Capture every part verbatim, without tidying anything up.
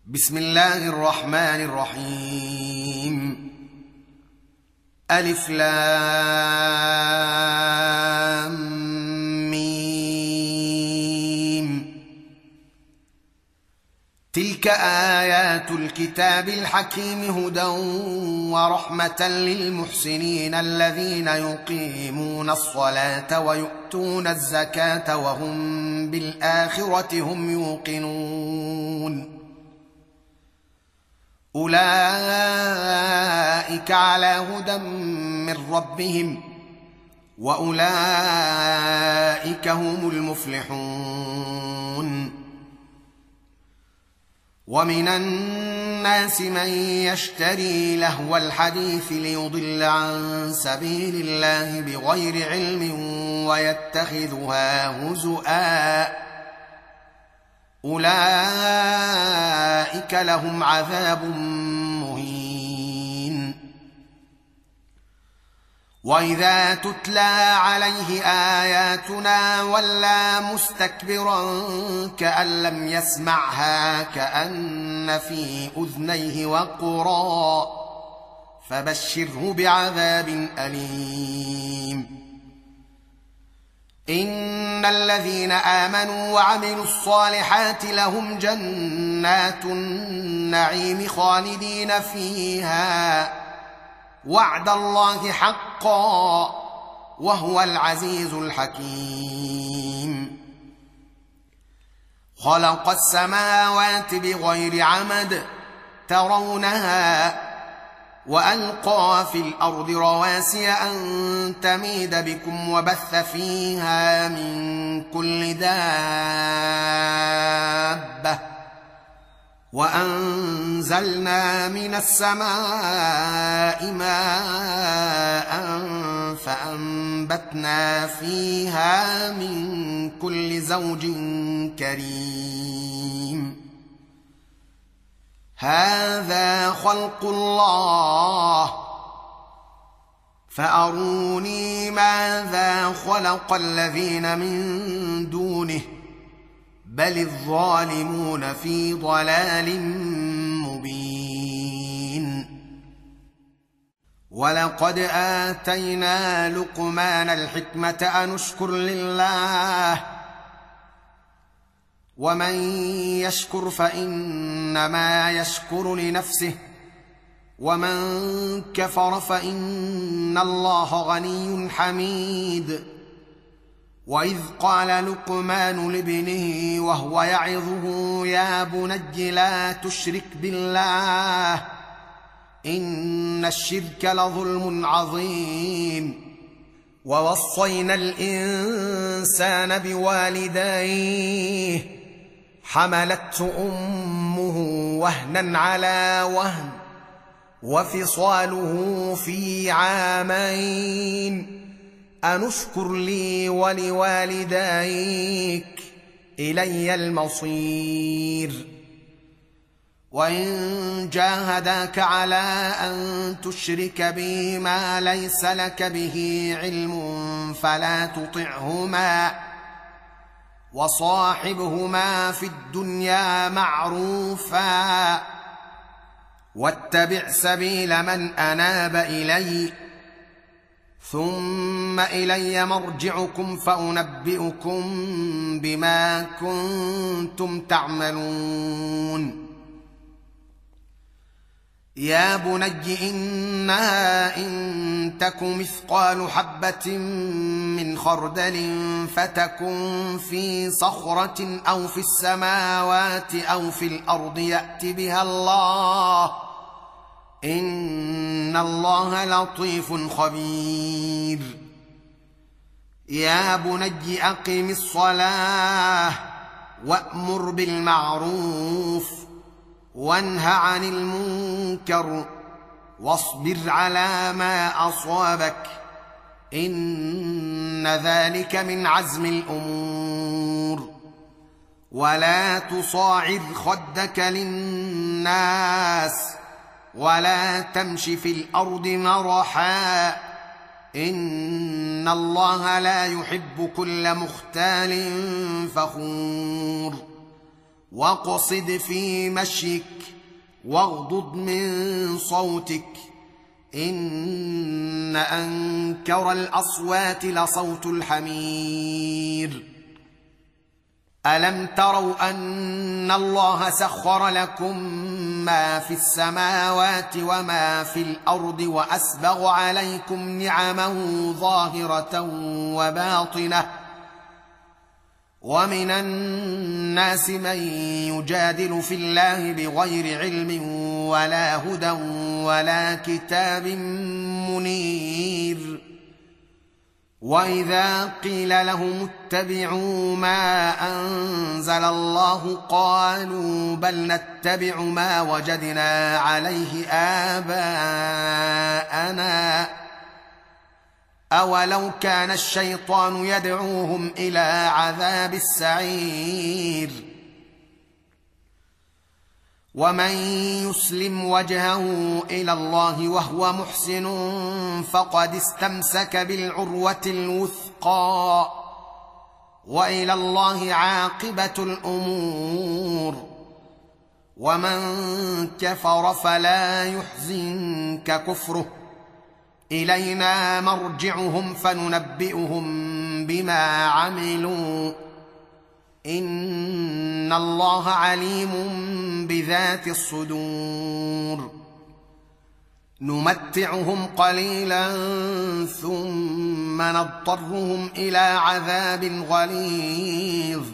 بسم الله الرحمن الرحيم. ألف لام ميم. تلك آيات الكتاب الحكيم هدى ورحمة للمحسنين الذين يقيمون الصلاة ويؤتون الزكاة وهم بالآخرة هم يوقنون. أولئك على هدى من ربهم وأولئك هم المفلحون. ومن الناس من يشتري لهو الحديث ليضل عن سبيل الله بغير علم ويتخذها هزؤا، أولئك لهم عذاب مهين. وإذا تتلى عليه آياتنا ولى مستكبرا كأن لم يسمعها كأن في أذنيه وقرا، فبشره بعذاب أليم. إن الذين آمنوا وعملوا الصالحات لهم جنات النعيم خالدين فيها، وعد الله حقا وهو العزيز الحكيم. خلق السماوات بغير عمد ترونها وألقى في الأرض رواسي أن تميد بكم وبث فيها من كل دابة، وأنزلنا من السماء ماء فأنبتنا فيها من كل زوج كريم. هذا خلق الله فأروني ماذا خلق الذين من دونه، بل الظالمون في ضلال مبين. ولقد آتينا لقمان الحكمة أن اشكر لله، ومن يشكر فإنما يشكر لنفسه، ومن كفر فإن الله غني حميد. وإذ قال لقمان لابنه وهو يعظه يا بني لا تشرك بالله إن الشرك لظلم عظيم. ووصينا الإنسان بوالديه حملته أمه وهنا على وهن وفصاله في عامين أن اشكر لي ولوالديك إلي المصير. وإن جاهداك على أن تشرك بي ما ليس لك به علم فلا تطعهما، وصاحبهما في الدنيا معروفا، واتبع سبيل من أناب إلي، ثم إلي مرجعكم فأنبئكم بما كنتم تعملون. يا بني إنها إن تك مثقال حبة من خردل فتكن في صخرة أو في السماوات أو في الأرض يأت بها الله، إن الله لطيف خبير. يا بني أقم الصلاة وأمر بالمعروف وانه عن المنكر واصبر على ما أصابك، إن ذلك من عزم الأمور. ولا تصاعر خدك للناس ولا تمش في الأرض مرحا، إن الله لا يحب كل مختال فخور. واقصد في مشيك واغضض من صوتك إن أنكر الأصوات لصوت الحمير. ألم تروا أن الله سخر لكم ما في السماوات وما في الأرض وأسبغ عليكم نعمه ظاهرة وباطنة ومن الناس من يجادل في الله بغير علم ولا هدى ولا كتاب منير. وإذا قيل لهم اتبعوا ما أنزل الله قالوا بل نتبع ما وجدنا عليه آباءنا أولو كان الشيطان يدعوهم إلى عذاب السعير. ومن يسلم وجهه إلى الله وهو محسن فقد استمسك بالعروة الوثقى وإلى الله عاقبة الأمور. ومن كفر فلا يحزنك كفره إلينا مرجعهم فننبئهم بما عملوا إن الله عليم بذات الصدور. نمتعهم قليلا ثم نضطرهم إلى عذاب غليظ.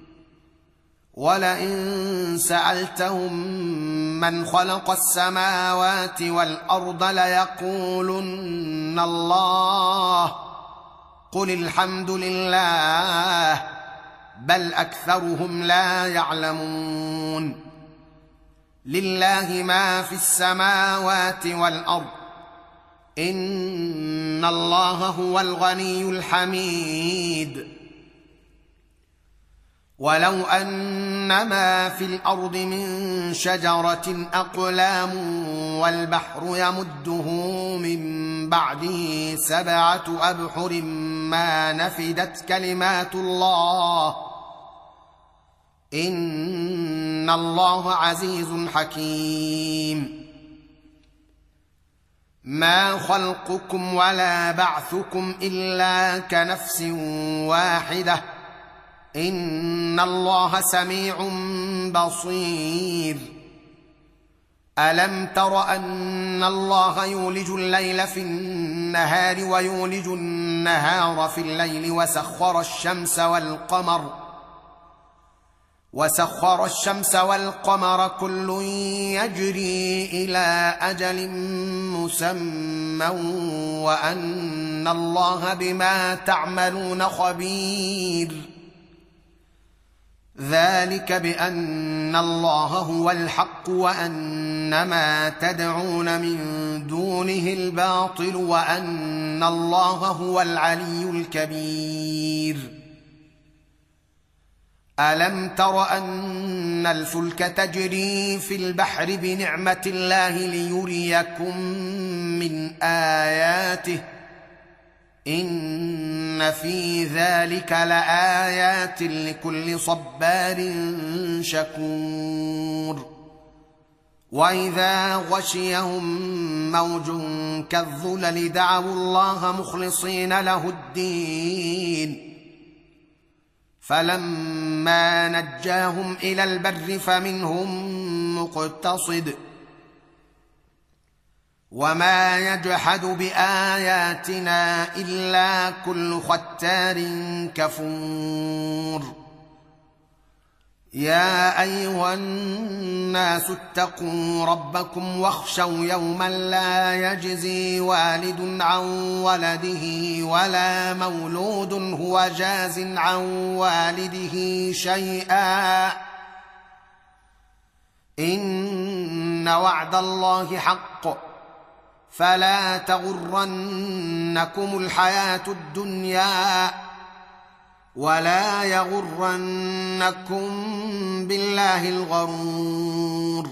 ولئن سألتهم من خلق السماوات والأرض ليقولن الله قل الحمد لله بل أكثرهم لا يعلمون. لله ما في السماوات والأرض إن الله هو الغني الحميد. ولو أن ما في الأرض من شجرة أقلام والبحر يمده من بعده سبعة أبحر ما نفدت كلمات الله إن الله عزيز حكيم. ما خلقكم ولا بعثكم إلا كنفس واحدة إن الله سميع بصير. ألم تر أن الله يولج الليل في النهار ويولج النهار في الليل وسخر الشمس والقمر وسخر الشمس والقمر كل يجري إلى أجل مسمى وأن الله بما تعملون خبير. ذلك بأن الله هو الحق وأن ما تدعون من دونه الباطل وأن الله هو العلي الكبير. ألم تر أن الفلك تجري في البحر بنعمة الله ليريكم من آياته إن في ذلك لآيات لكل صبار شكور. وإذا غشيهم موج كالظلل دعوا الله مخلصين له الدين فلما نجاهم إلى البر فمنهم مقتصد وما يجحد بآياتنا إلا كل ختار كفور. يا أيها الناس اتقوا ربكم واخشوا يوما لا يجزي والد عن ولده ولا مولود هو جاز عن والده شيئا إن وعد الله حق فلا تغرنكم الحياة الدنيا ولا يغرنكم بالله الغرور.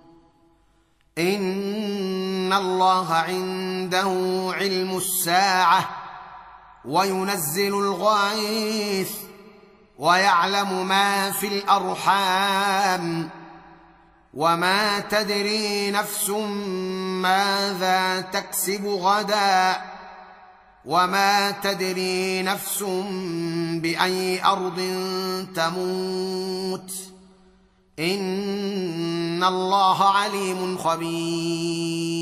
إن الله عنده علم الساعة وينزل الغيث ويعلم ما في الارحام وما تدري نفس ماذا تكسب غدا وما تدري نفس باي ارض تموت ان الله عليم خبير.